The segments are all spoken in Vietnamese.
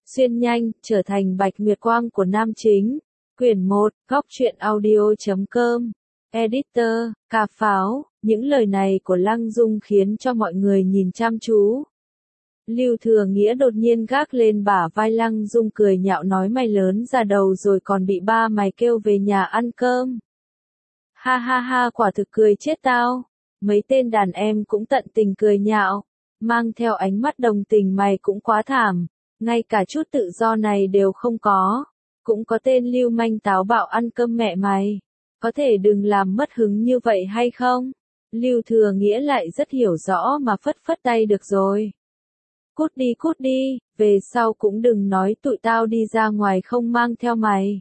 xuyên nhanh, trở thành bạch nguyệt quang của nam chính. Quyển 1, góc truyện audio.com. Editor, Cà Pháo. Những lời này của Lăng Dung khiến cho mọi người nhìn chăm chú. Lưu Thừa Nghĩa đột nhiên gác lên bả vai Lăng Dung cười nhạo nói mày lớn ra đầu rồi còn bị ba mày kêu về nhà ăn cơm. Ha ha ha, quả thực cười chết tao. Mấy tên đàn em cũng tận tình cười nhạo, mang theo ánh mắt đồng tình mày cũng quá thảm, ngay cả chút tự do này đều không có. Cũng có tên lưu manh táo bạo ăn cơm mẹ mày. Có thể đừng làm mất hứng như vậy hay không? Lưu Thừa Nghĩa lại rất hiểu rõ mà phất phất tay được rồi. Cút đi, về sau cũng đừng nói tụi tao đi ra ngoài không mang theo mày.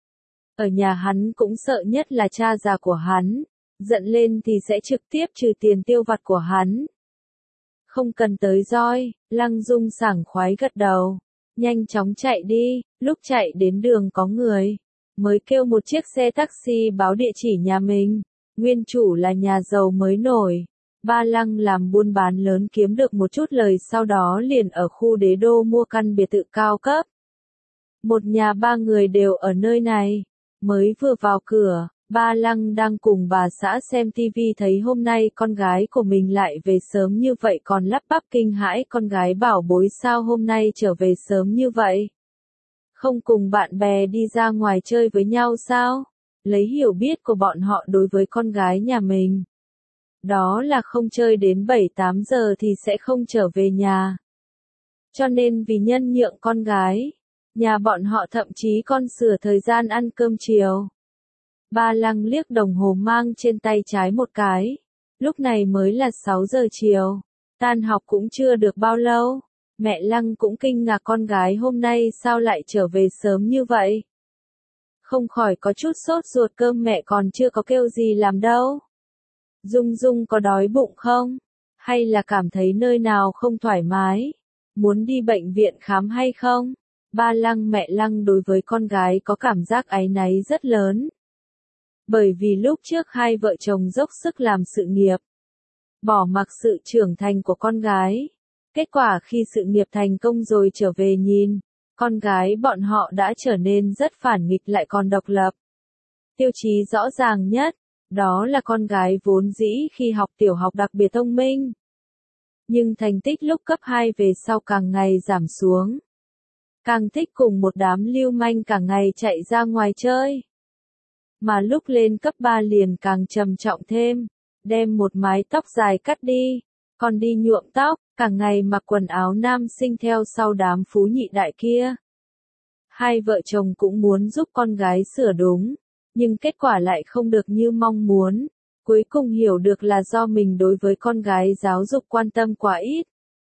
Ở nhà hắn cũng sợ nhất là cha già của hắn, giận lên thì sẽ trực tiếp trừ tiền tiêu vặt của hắn. Không cần tới roi, Lăng Dung sảng khoái gật đầu. Nhanh chóng chạy đi, lúc chạy đến đường có người, mới kêu một chiếc xe taxi báo địa chỉ nhà mình. Nguyên chủ là nhà giàu mới nổi. Ba Lăng làm buôn bán lớn kiếm được một chút lời, sau đó liền ở khu Đế Đô mua căn biệt thự cao cấp. Một nhà ba người đều ở nơi này. Mới vừa vào cửa, Ba Lăng đang cùng bà xã xem tivi thấy hôm nay con gái của mình lại về sớm như vậy, còn lắp bắp kinh hãi con gái bảo bối sao hôm nay trở về sớm như vậy. Không cùng bạn bè đi ra ngoài chơi với nhau sao? Lấy hiểu biết của bọn họ đối với con gái nhà mình, đó là không chơi đến 7-8 giờ thì sẽ không trở về nhà. Cho nên vì nhân nhượng con gái, nhà bọn họ thậm chí còn sửa thời gian ăn cơm chiều. Ba Lăng liếc đồng hồ mang trên tay trái một cái. Lúc này mới là 6 giờ chiều. Tan học cũng chưa được bao lâu. Mẹ Lăng cũng kinh ngạc con gái hôm nay sao lại trở về sớm như vậy. Không khỏi có chút sốt ruột, cơm mẹ còn chưa có kêu gì làm đâu. Dung Dung có đói bụng không? Hay là cảm thấy nơi nào không thoải mái? Muốn đi bệnh viện khám hay không? Ba Lăng mẹ Lăng đối với con gái có cảm giác áy náy rất lớn. Bởi vì lúc trước hai vợ chồng dốc sức làm sự nghiệp, bỏ mặc sự trưởng thành của con gái. Kết quả khi sự nghiệp thành công rồi trở về nhìn, con gái bọn họ đã trở nên rất phản nghịch lại còn độc lập. Tiêu chí rõ ràng nhất, đó là con gái vốn dĩ khi học tiểu học đặc biệt thông minh. Nhưng thành tích lúc cấp 2 về sau càng ngày giảm xuống. Càng thích cùng một đám lưu manh cả ngày chạy ra ngoài chơi. Mà lúc lên cấp 3 liền càng trầm trọng thêm, đem một mái tóc dài cắt đi, còn đi nhuộm tóc, cả ngày mặc quần áo nam sinh theo sau đám phú nhị đại kia. Hai vợ chồng cũng muốn giúp con gái sửa đúng, nhưng kết quả lại không được như mong muốn. Cuối cùng hiểu được là do mình đối với con gái giáo dục quan tâm quá ít.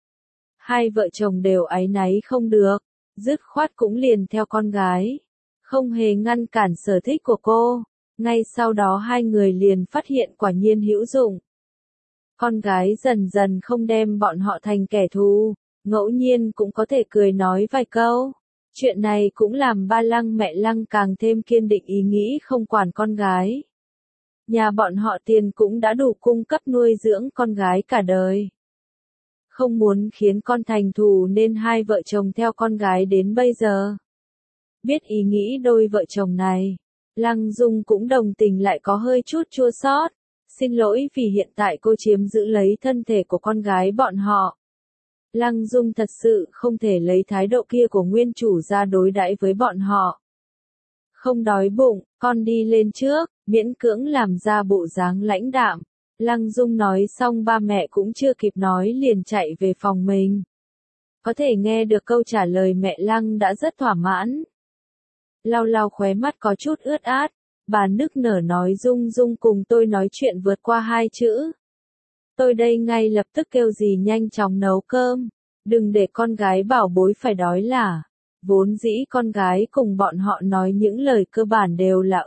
Hai vợ chồng đều áy náy không được, dứt khoát cũng liền theo con gái, không hề ngăn cản sở thích của cô. Ngay sau đó hai người liền phát hiện quả nhiên hữu dụng. Con gái dần dần không đem bọn họ thành kẻ thù, ngẫu nhiên cũng có thể cười nói vài câu. Chuyện này cũng làm ba Lăng mẹ Lăng càng thêm kiên định ý nghĩ không quản con gái. Nhà bọn họ tiền cũng đã đủ cung cấp nuôi dưỡng con gái cả đời. Không muốn khiến con thành thù nên hai vợ chồng theo con gái đến bây giờ. Biết ý nghĩ đôi vợ chồng này, Lăng Dung cũng đồng tình lại có hơi chút chua xót. Xin lỗi vì hiện tại cô chiếm giữ lấy thân thể của con gái bọn họ. Lăng Dung thật sự không thể lấy thái độ kia của nguyên chủ ra đối đãi với bọn họ. Không đói bụng, con đi lên trước, miễn cưỡng làm ra bộ dáng lãnh đạm. Lăng Dung nói xong ba mẹ cũng chưa kịp nói liền chạy về phòng mình. Có thể nghe được câu trả lời mẹ Lăng đã rất thỏa mãn. Lau lau khóe mắt có chút ướt át, bà nức nở nói Dung Dung cùng tôi nói chuyện vượt qua 2 chữ. Tôi đây ngay lập tức kêu gì nhanh chóng nấu cơm, đừng để con gái bảo bối phải đói là. Vốn dĩ con gái cùng bọn họ nói những lời cơ bản đều là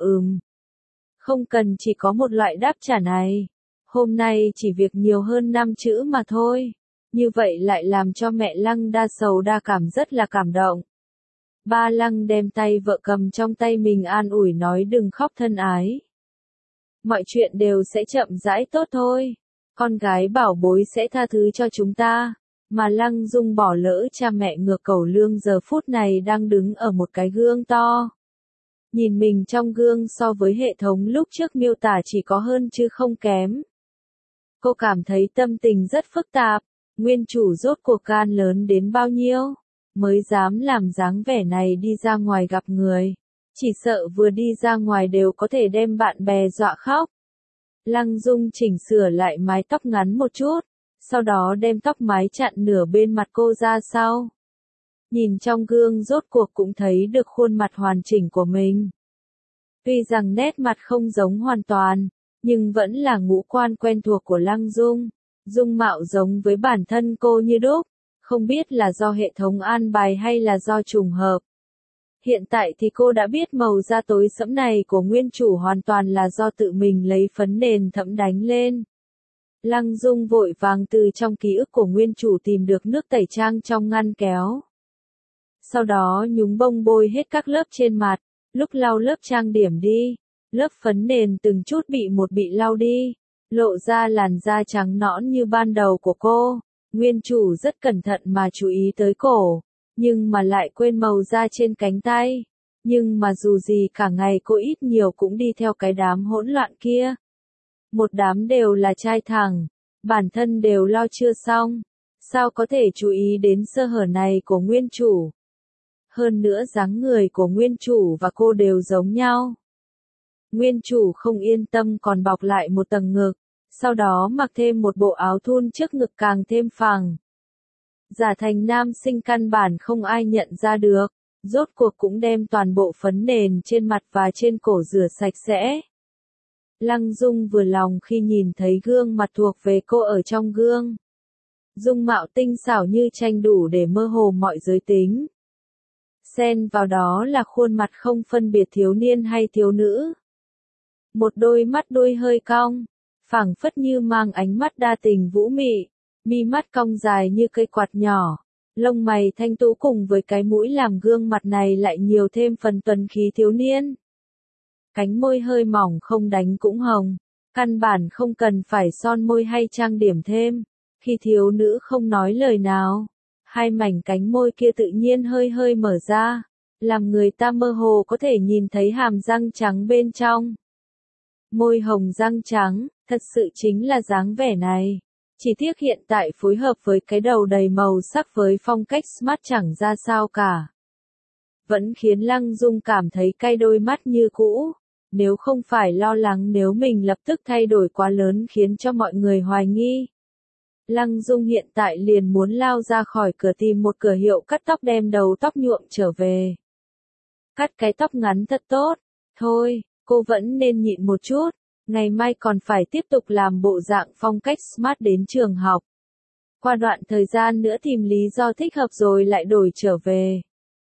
không cần chỉ có một loại đáp trả này. Hôm nay chỉ việc nhiều hơn 5 chữ mà thôi. Như vậy lại làm cho mẹ Lăng đa sầu đa cảm rất là cảm động. Ba Lăng đem tay vợ cầm trong tay mình an ủi nói đừng khóc thân ái. Mọi chuyện đều sẽ chậm rãi tốt thôi. Con gái bảo bối sẽ tha thứ cho chúng ta. Mà Lăng Dung bỏ lỡ cha mẹ ngược cầu lương giờ phút này đang đứng ở một cái gương to. Nhìn mình trong gương so với hệ thống lúc trước miêu tả chỉ có hơn chứ không kém. Cô cảm thấy tâm tình rất phức tạp, nguyên chủ rốt cuộc gan lớn đến bao nhiêu, mới dám làm dáng vẻ này đi ra ngoài gặp người. Chỉ sợ vừa đi ra ngoài đều có thể đem bạn bè dọa khóc. Lăng Dung chỉnh sửa lại mái tóc ngắn một chút, sau đó đem tóc mái chặn nửa bên mặt cô ra sau. Nhìn trong gương rốt cuộc cũng thấy được khuôn mặt hoàn chỉnh của mình. Tuy rằng nét mặt không giống hoàn toàn, nhưng vẫn là ngũ quan quen thuộc của Lăng Dung. Dung mạo giống với bản thân cô như đúc, không biết là do hệ thống an bài hay là do trùng hợp. Hiện tại thì cô đã biết màu da tối sẫm này của nguyên chủ hoàn toàn là do tự mình lấy phấn nền thẫm đánh lên. Lăng Dung vội vàng từ trong ký ức của nguyên chủ tìm được nước tẩy trang trong ngăn kéo. Sau đó nhúng bông bôi hết các lớp trên mặt, lúc lau lớp trang điểm đi, lớp phấn nền từng chút bị lau đi, lộ ra làn da trắng nõn như ban đầu của cô. Nguyên chủ rất cẩn thận mà chú ý tới cổ, nhưng mà lại quên màu da trên cánh tay. Nhưng mà dù gì cả ngày cô ít nhiều cũng đi theo cái đám hỗn loạn kia. Một đám đều là trai thẳng, bản thân đều lo chưa xong, sao có thể chú ý đến sơ hở này của nguyên chủ. Hơn nữa dáng người của nguyên chủ và cô đều giống nhau. Nguyên chủ không yên tâm còn bọc lại một tầng ngực, sau đó mặc thêm một bộ áo thun trước ngực càng thêm phẳng. Giả thành nam sinh căn bản không ai nhận ra được, rốt cuộc cũng đem toàn bộ phấn nền trên mặt và trên cổ rửa sạch sẽ. Lăng Dung vừa lòng khi nhìn thấy gương mặt thuộc về cô ở trong gương. Dung mạo tinh xảo như tranh đủ để mơ hồ mọi giới tính. Xen vào đó là khuôn mặt không phân biệt thiếu niên hay thiếu nữ. Một đôi mắt đuôi hơi cong, phảng phất như mang ánh mắt đa tình vũ mị, mi mắt cong dài như cây quạt nhỏ, lông mày thanh tú cùng với cái mũi làm gương mặt này lại nhiều thêm phần tuấn khí thiếu niên. Cánh môi hơi mỏng không đánh cũng hồng, căn bản không cần phải son môi hay trang điểm thêm, khi thiếu nữ không nói lời nào, hai mảnh cánh môi kia tự nhiên hơi hơi mở ra, làm người ta mơ hồ có thể nhìn thấy hàm răng trắng bên trong. Môi hồng răng trắng, thật sự chính là dáng vẻ này. Chỉ tiếc hiện tại phối hợp với cái đầu đầy màu sắc với phong cách smart chẳng ra sao cả. Vẫn khiến Lăng Dung cảm thấy cay đôi mắt như cũ. Nếu không phải lo lắng nếu mình lập tức thay đổi quá lớn khiến cho mọi người hoài nghi. Lăng Dung hiện tại liền muốn lao ra khỏi cửa tìm một cửa hiệu cắt tóc đem đầu tóc nhuộm trở về. Cắt cái tóc ngắn thật tốt. Thôi, cô vẫn nên nhịn một chút. Ngày mai còn phải tiếp tục làm bộ dạng phong cách smart đến trường học. Qua đoạn thời gian nữa tìm lý do thích hợp rồi lại đổi trở về.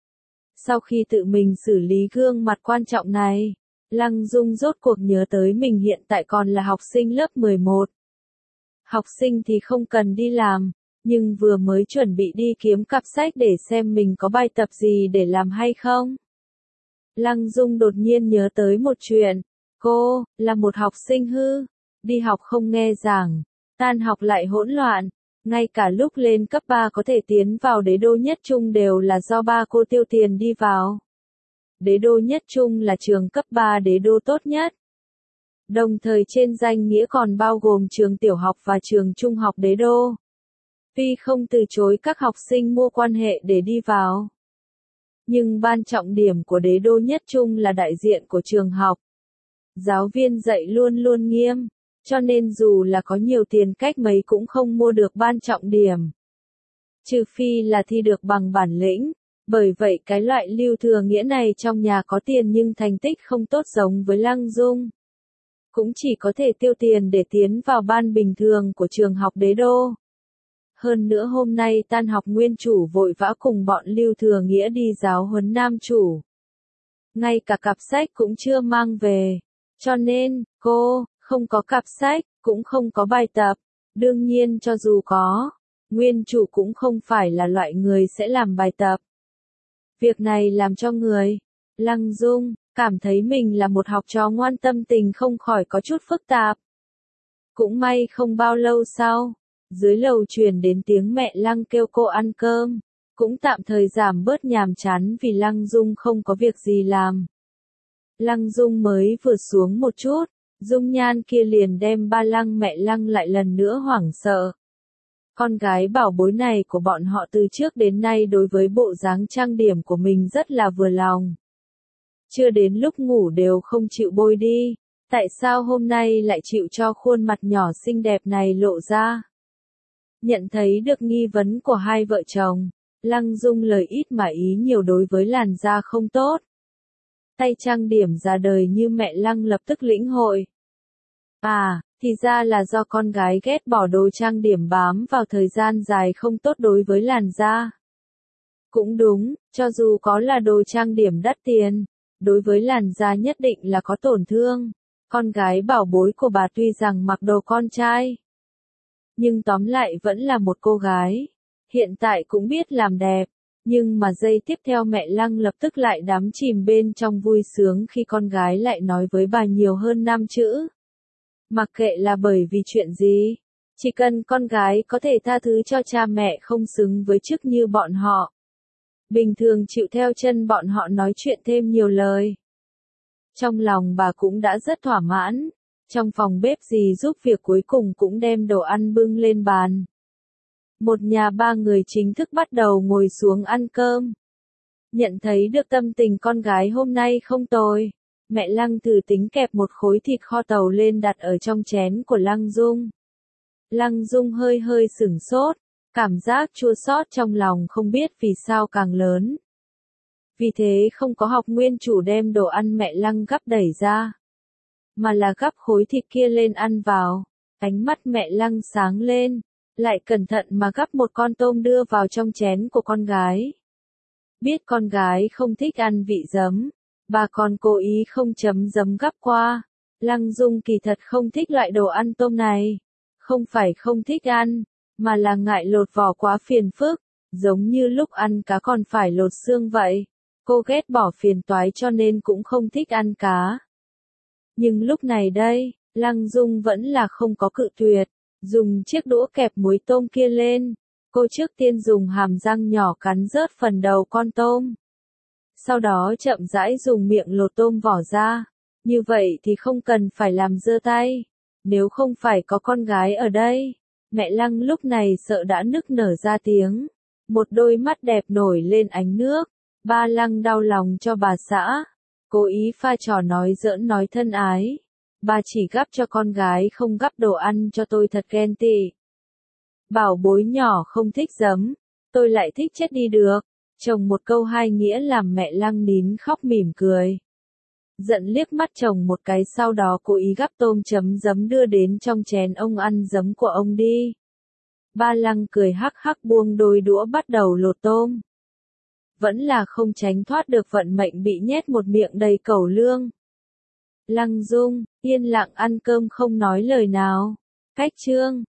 Sau khi tự mình xử lý gương mặt quan trọng này, Lăng Dung rốt cuộc nhớ tới mình hiện tại còn là học sinh lớp 11. Học sinh thì không cần đi làm, nhưng vừa mới chuẩn bị đi kiếm cặp sách để xem mình có bài tập gì để làm hay không. Lăng Dung đột nhiên nhớ tới một chuyện. Cô, là một học sinh hư, đi học không nghe giảng, tan học lại hỗn loạn, ngay cả lúc lên cấp 3 có thể tiến vào đế đô nhất trung đều là do ba cô tiêu tiền đi vào. Đế đô nhất trung là trường cấp 3 đế đô tốt nhất. Đồng thời trên danh nghĩa còn bao gồm trường tiểu học và trường trung học đế đô. Tuy không từ chối các học sinh mua quan hệ để đi vào, nhưng ban trọng điểm của đế đô nhất trung là đại diện của trường học. Giáo viên dạy luôn luôn nghiêm, cho nên dù là có nhiều tiền cách mấy cũng không mua được ban trọng điểm. Trừ phi là thi được bằng bản lĩnh, bởi vậy cái loại lưu thừa nghĩa này trong nhà có tiền nhưng thành tích không tốt giống với Lăng Dung. Cũng chỉ có thể tiêu tiền để tiến vào ban bình thường của trường học đế đô. Hơn nữa hôm nay tan học nguyên chủ vội vã cùng bọn lưu thừa nghĩa đi giáo huấn nam chủ. Ngay cả cặp sách cũng chưa mang về. Cho nên, cô, không có cặp sách, cũng không có bài tập. Đương nhiên cho dù có, nguyên chủ cũng không phải là loại người sẽ làm bài tập. Việc này làm cho người, Lăng Dung, cảm thấy mình là một học trò ngoan tâm tình không khỏi có chút phức tạp. Cũng may không bao lâu sau, Dưới lầu truyền đến tiếng mẹ Lăng kêu cô ăn cơm, cũng tạm thời giảm bớt nhàm chán vì Lăng Dung không có việc gì làm. Lăng Dung mới vừa xuống một chút, dung nhan kia liền đem ba Lăng mẹ Lăng lại lần nữa hoảng sợ. Con gái bảo bối này của bọn họ từ trước đến nay đối với bộ dáng trang điểm của mình rất là vừa lòng. Chưa đến lúc ngủ đều không chịu bôi đi, tại sao hôm nay lại chịu cho khuôn mặt nhỏ xinh đẹp này lộ ra? Nhận thấy được nghi vấn của hai vợ chồng, Lăng Dung lời ít mà ý nhiều đối với làn da không tốt. Tay trang điểm ra đời như mẹ Lăng lập tức lĩnh hội. À, thì ra là do con gái ghét bỏ đồ trang điểm bám vào thời gian dài không tốt đối với làn da. Cũng đúng, cho dù có là đồ trang điểm đắt tiền, đối với làn da nhất định là có tổn thương. Con gái bảo bối của bà tuy rằng mặc đồ con trai, nhưng tóm lại vẫn là một cô gái. Hiện tại cũng biết làm đẹp, nhưng mà giây tiếp theo mẹ Lăng lập tức lại đắm chìm bên trong vui sướng khi con gái lại nói với bà nhiều hơn 5 chữ. Mặc kệ là bởi vì chuyện gì, chỉ cần con gái có thể tha thứ cho cha mẹ không xứng với chức như bọn họ. Bình thường chịu theo chân bọn họ nói chuyện thêm nhiều lời. Trong lòng bà cũng đã rất thỏa mãn, trong phòng bếp dì giúp việc cuối cùng cũng đem đồ ăn bưng lên bàn. Một nhà ba người chính thức bắt đầu ngồi xuống ăn cơm. Nhận thấy được tâm tình con gái hôm nay không tồi, mẹ Lăng thử tính kẹp một khối thịt kho tàu lên đặt ở trong chén của Lăng Dung. Lăng Dung hơi hơi sửng sốt, cảm giác chua xót trong lòng không biết vì sao càng lớn. Vì thế không có học nguyên chủ đem đồ ăn mẹ Lăng gắp đẩy ra, mà là gắp khối thịt kia lên ăn vào. Ánh mắt mẹ Lăng sáng lên, lại cẩn thận mà gắp một con tôm đưa vào trong chén của con gái. Biết con gái không thích ăn vị giấm, bà còn cố ý không chấm giấm gắp qua. Lăng Dung kỳ thật không thích loại đồ ăn tôm này. Không phải không thích ăn, mà là ngại lột vỏ quá phiền phức, giống như lúc ăn cá còn phải lột xương vậy. Cô ghét bỏ phiền toái cho nên cũng không thích ăn cá. Nhưng lúc này đây, Lăng Dung vẫn là không có cự tuyệt, dùng chiếc đũa kẹp múi tôm kia lên. Cô trước tiên dùng hàm răng nhỏ cắn rớt phần đầu con tôm. Sau đó chậm rãi dùng miệng lột tôm vỏ ra. Như vậy thì không cần phải làm dơ tay. Nếu không phải có con gái ở đây, mẹ Lăng lúc này sợ đã nức nở ra tiếng. Một đôi mắt đẹp nổi lên ánh nước. Ba Lăng đau lòng cho bà xã. Cố ý pha trò nói giỡn nói thân ái. Bà chỉ gắp cho con gái không gắp đồ ăn cho tôi thật ghen tị. Bảo bối nhỏ không thích giấm, tôi lại thích chết đi được. Chồng một câu hai nghĩa làm mẹ Lăng nín khóc mỉm cười. Giận liếc mắt chồng một cái sau đó cố ý gắp tôm chấm giấm đưa đến trong chén ông ăn giấm của ông đi. Ba Lăng cười hắc hắc buông đôi đũa bắt đầu lột tôm. Vẫn là không tránh thoát được vận mệnh bị nhét một miệng đầy cẩu lương. Lăng Dung, yên lặng ăn cơm không nói lời nào. Cách chương